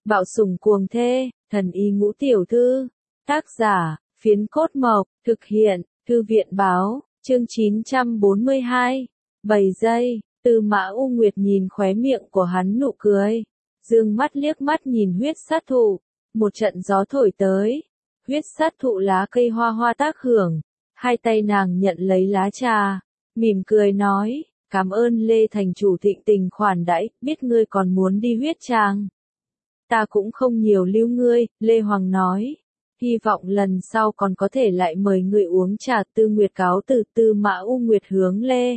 Bạo sủng cuồng thê, thần y ngũ tiểu thư. Tác giả, Phiến Cốt Mộc, thực hiện, Thư viện báo, chương 942. 7 giây, Tư Mã U Nguyệt nhìn khóe miệng của hắn nụ cười. Dương mắt liếc mắt nhìn huyết sát thụ. Một trận gió thổi tới. Huyết sát thụ lá cây hoa hoa tác hưởng. Hai tay nàng nhận lấy lá trà. Mỉm cười nói, cảm ơn Lê thành chủ thịnh tình khoản đãi, biết ngươi còn muốn đi huyết tràng. Ta cũng không nhiều lưu ngươi, Lê Hoàng nói. Hy vọng lần sau còn có thể lại mời người uống trà. Tư Nguyệt cáo từ. Tư Mã U Nguyệt hướng Lê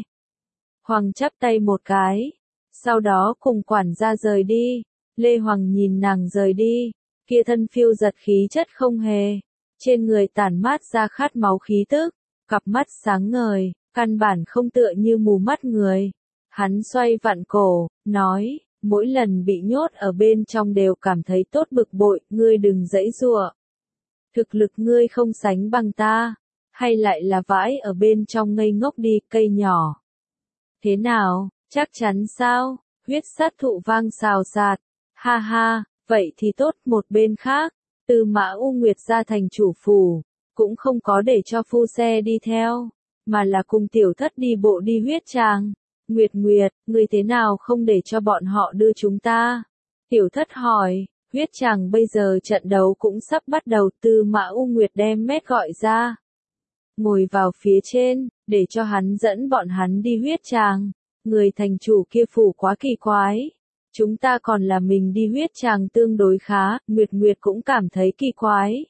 Hoàng chắp tay một cái. Sau đó cùng quản gia rời đi. Lê Hoàng nhìn nàng rời đi. Kia thân phiêu giật khí chất không hề. Trên người tản mát ra khát máu khí tức. Cặp mắt sáng ngời, căn bản không tựa như mù mắt người. Hắn xoay vặn cổ, nói, mỗi lần bị nhốt ở bên trong đều cảm thấy tốt bực bội, ngươi đừng giãy giụa. Thực lực ngươi không sánh bằng ta, hay lại là vãi ở bên trong ngây ngốc đi, cây nhỏ. Thế nào, chắc chắn sao? Huyết sát thụ vang xào xạc. Ha ha, vậy thì tốt. Một bên khác, Tư Mã U Nguyệt ra thành chủ phủ, cũng không có để cho phu xe đi theo, mà là cùng tiểu thất đi bộ đi huyết tràng. Nguyệt Nguyệt, ngươi thế nào không để cho bọn họ đưa chúng ta? Tiểu thất hỏi, huyết tràng bây giờ trận đấu cũng sắp bắt đầu. Tư Mã U Nguyệt đem Mét gọi ra. Ngồi vào phía trên, để cho hắn dẫn bọn hắn đi huyết tràng. Người thành chủ kia phủ quá kỳ quái. Chúng ta còn là mình đi huyết tràng tương đối khá, Nguyệt Nguyệt cũng cảm thấy kỳ quái.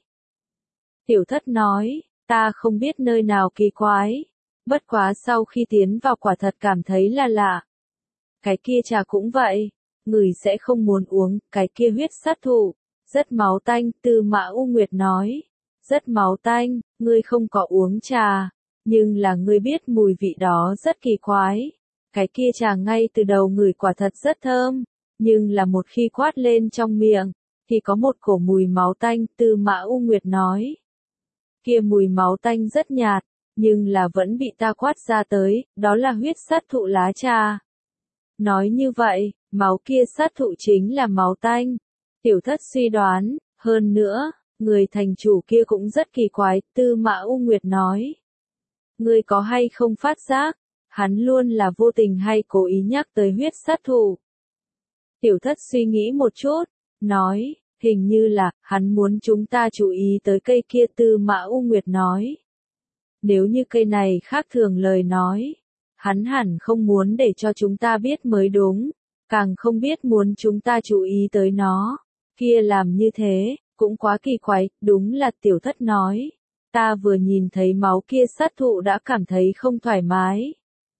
Tiểu thất nói, ta không biết nơi nào kỳ quái. Bất quá sau khi tiến vào quả thật cảm thấy là lạ. Cái kia trà cũng vậy, người sẽ không muốn uống. Cái kia huyết sát thụ, rất máu tanh. Tư Mã U Nguyệt nói, rất máu tanh, ngươi không có uống trà, nhưng là ngươi biết mùi vị đó rất kỳ quái. Cái kia trà ngay từ đầu ngửi quả thật rất thơm, nhưng là một khi quát lên trong miệng, thì có một cổ mùi máu tanh. Tư Mã U Nguyệt nói, kia mùi máu tanh rất nhạt, nhưng là vẫn bị ta quát ra tới, đó là huyết sát thụ lá trà. Nói như vậy, máu kia sát thụ chính là máu tanh. Tiểu thất suy đoán, hơn nữa, người thành chủ kia cũng rất kỳ quái. Tư Mã U Nguyệt nói, ngươi có hay không phát giác, hắn luôn là vô tình hay cố ý nhắc tới huyết sát thụ. Tiểu thất suy nghĩ một chút, nói, hình như là, hắn muốn chúng ta chú ý tới cây kia. Tư Mã U Nguyệt nói, nếu như cây này khác thường lời nói, hắn hẳn không muốn để cho chúng ta biết mới đúng, càng không biết muốn chúng ta chú ý tới nó. Kia làm như thế, cũng quá kỳ quái. Đúng là tiểu thất nói, ta vừa nhìn thấy máu kia sát thụ đã cảm thấy không thoải mái.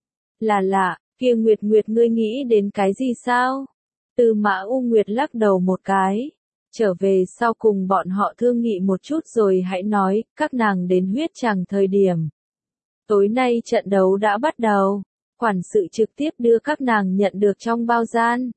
Là lạ, kia Nguyệt Nguyệt ngươi nghĩ đến cái gì sao? Tư Mã U Nguyệt lắc đầu một cái. Trở về sau cùng bọn họ thương nghị một chút rồi hãy nói. Các nàng đến huyết tràng thời điểm. Tối nay trận đấu đã bắt đầu. Quản sự trực tiếp đưa các nàng nhận được trong bao gian.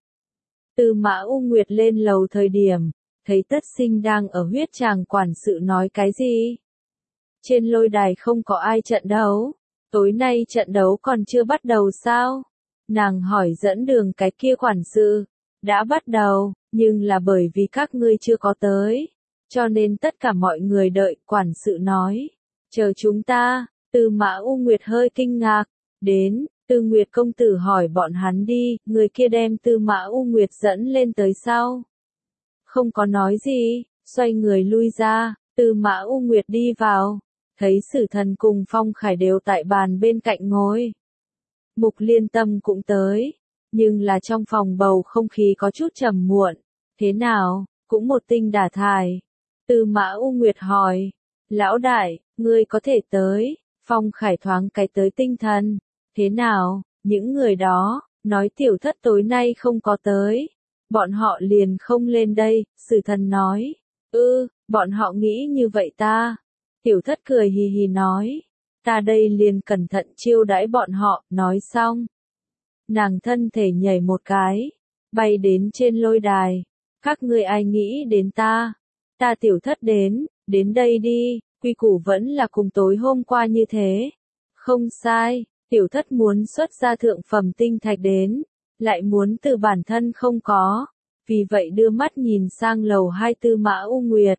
Tư Mã U Nguyệt lên lầu thời điểm, thấy Tất Sinh đang ở huyết tràng. Quản sự nói cái gì? Trên lôi đài không có ai trận đấu. Tối nay trận đấu còn chưa bắt đầu sao? Nàng hỏi dẫn đường cái kia quản sự. Đã bắt đầu, nhưng là bởi vì các ngươi chưa có tới, cho nên tất cả mọi người đợi. Quản sự nói, chờ chúng ta. Tư Mã U Nguyệt hơi kinh ngạc. Đến, Tư Nguyệt công tử hỏi bọn hắn đi. Người kia đem Tư Mã U Nguyệt dẫn lên tới sau. Không có nói gì, xoay người lui ra. Tư Mã U Nguyệt đi vào, thấy Sử Thần cùng Phong Khải đều tại bàn bên cạnh ngồi. Mục Liên Tâm cũng tới, nhưng là trong phòng bầu không khí có chút trầm muộn. Thế nào, cũng một tinh đả thải. Tư Mã U Nguyệt hỏi, lão đại, ngươi có thể tới? Phong Khải thoáng cái tới tinh thần. Thế nào, những người đó, nói tiểu thất tối nay không có tới, bọn họ liền không lên đây. Sử Thần nói, bọn họ nghĩ như vậy ta. Tiểu thất cười hì hì nói, ta đây liền cẩn thận chiêu đãi bọn họ. Nói xong, nàng thân thể nhảy một cái, bay đến trên lôi đài. Các ngươi ai nghĩ đến ta? Ta tiểu thất đến đây đi. Quy củ vẫn là cùng tối hôm qua như thế. Không sai, tiểu thất muốn xuất ra thượng phẩm tinh thạch đến, lại muốn từ bản thân không có, vì vậy đưa mắt nhìn sang lầu 2 Tư Mã U Nguyệt.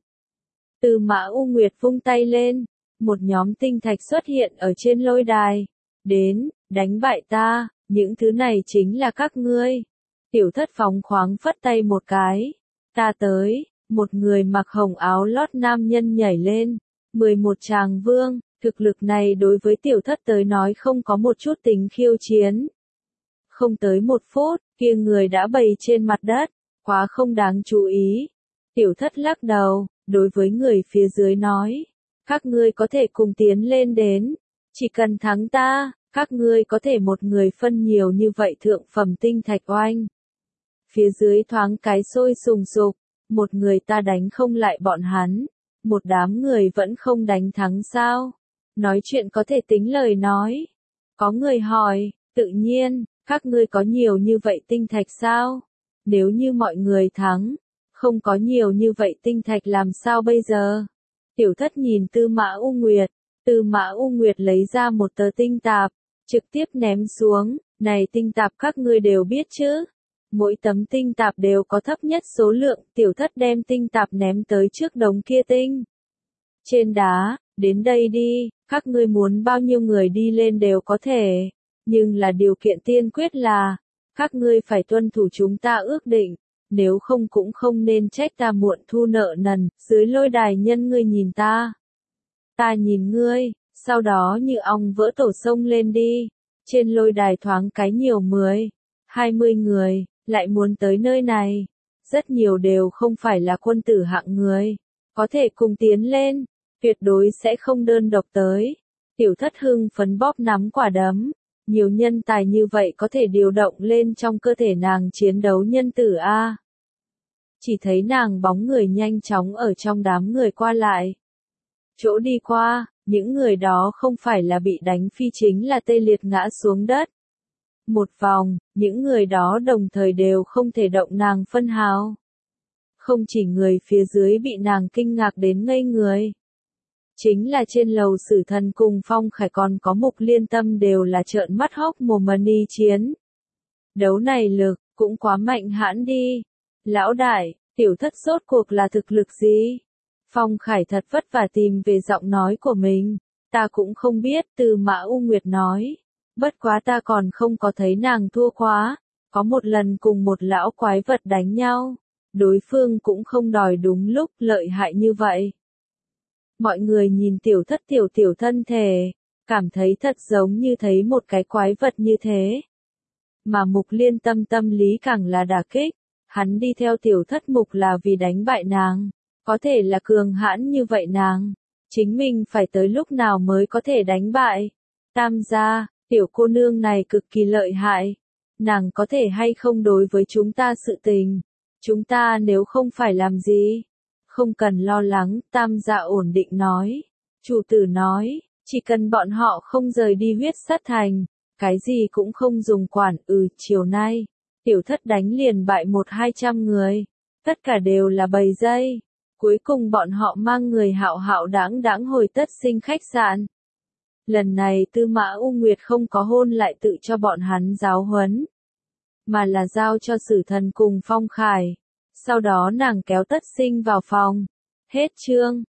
Tư Mã U Nguyệt vung tay lên, một nhóm tinh thạch xuất hiện ở trên lôi đài. Đến, đánh bại ta, những thứ này chính là các ngươi. Tiểu Thất phóng khoáng phất tay một cái. Ta tới, một người mặc hồng áo lót nam nhân nhảy lên. 11 tràng vương, thực lực này đối với Tiểu Thất tới nói không có một chút tính khiêu chiến. Không tới 1 phút, kia người đã bày trên mặt đất, quá không đáng chú ý. Tiểu Thất lắc đầu, đối với người phía dưới nói, các ngươi có thể cùng tiến lên đến, chỉ cần thắng ta, các ngươi có thể một người phân nhiều như vậy thượng phẩm tinh thạch oanh. Phía dưới thoáng cái sôi sùng sục, một người ta đánh không lại bọn hắn, một đám người vẫn không đánh thắng sao? Nói chuyện có thể tính lời nói. Có người hỏi, tự nhiên, các ngươi có nhiều như vậy tinh thạch sao? Nếu như mọi người thắng, không có nhiều như vậy tinh thạch làm sao bây giờ? Tiểu Thất nhìn Tư Mã U Nguyệt, Tư Mã U Nguyệt lấy ra một tờ tinh tạp, trực tiếp ném xuống, này tinh tạp các ngươi đều biết chứ? Mỗi tấm tinh tạp đều có thấp nhất số lượng, Tiểu Thất đem tinh tạp ném tới trước đống kia tinh. Trên đá, đến đây đi, các ngươi muốn bao nhiêu người đi lên đều có thể, nhưng là điều kiện tiên quyết là, các ngươi phải tuân thủ chúng ta ước định, nếu không cũng không nên trách ta muộn thu nợ nần, dưới lôi đài nhân ngươi nhìn ta. Ta nhìn ngươi, sau đó như ong vỡ tổ sông lên đi, trên lôi đài thoáng cái nhiều 10, 20 người, lại muốn tới nơi này, rất nhiều đều không phải là quân tử hạng người, có thể cùng tiến lên, tuyệt đối sẽ không đơn độc tới. Tiểu Thất hưng phấn bóp nắm quả đấm, nhiều nhân tài như vậy có thể điều động lên trong cơ thể nàng chiến đấu nhân tử a. Chỉ thấy nàng bóng người nhanh chóng ở trong đám người qua lại. Chỗ đi qua, những người đó không phải là bị đánh phi chính là tê liệt ngã xuống đất. Một vòng, những người đó đồng thời đều không thể động nàng phân hào. Không chỉ người phía dưới bị nàng kinh ngạc đến ngây người. Chính là trên lầu Sử Thần cùng Phong Khải còn có Mục Liên Tâm đều là trợn mắt hốc mồm mà đi chiến. Đấu này lực, cũng quá mạnh hãn đi. Lão đại, Tiểu Thất rốt cuộc là thực lực gì? Phong Khải thật vất vả tìm về giọng nói của mình. Ta cũng không biết, Tư Mã U Nguyệt nói. Bất quá ta còn không có thấy nàng thua quá. Có một lần cùng một lão quái vật đánh nhau. Đối phương cũng không đòi đúng lúc lợi hại như vậy. Mọi người nhìn Tiểu Thất tiểu thân thể, cảm thấy thật giống như thấy một cái quái vật như thế. Mà Mục Liên Tâm tâm lý càng là đả kích, hắn đi theo Tiểu Thất mục là vì đánh bại nàng, có thể là cường hãn như vậy nàng, chính mình phải tới lúc nào mới có thể đánh bại. Tam gia, tiểu cô nương này cực kỳ lợi hại, nàng có thể hay không đối với chúng ta sự tình, chúng ta nếu không phải làm gì. Không cần lo lắng, Tam gia ổn định nói. Chủ tử nói, chỉ cần bọn họ không rời đi huyết sát thành, cái gì cũng không dùng quản. Chiều nay, Tiểu Thất đánh liền bại 100-200 người, tất cả đều là bầy dây. Cuối cùng bọn họ mang người hạo hạo đáng đáng hồi Tất Sinh khách sạn. Lần này Tư Mã U Nguyệt không có hôn lại tự cho bọn hắn giáo huấn, mà là giao cho Sử Thần cùng Phong Khải. Sau đó nàng kéo Tất Sinh vào phòng. Hết chương.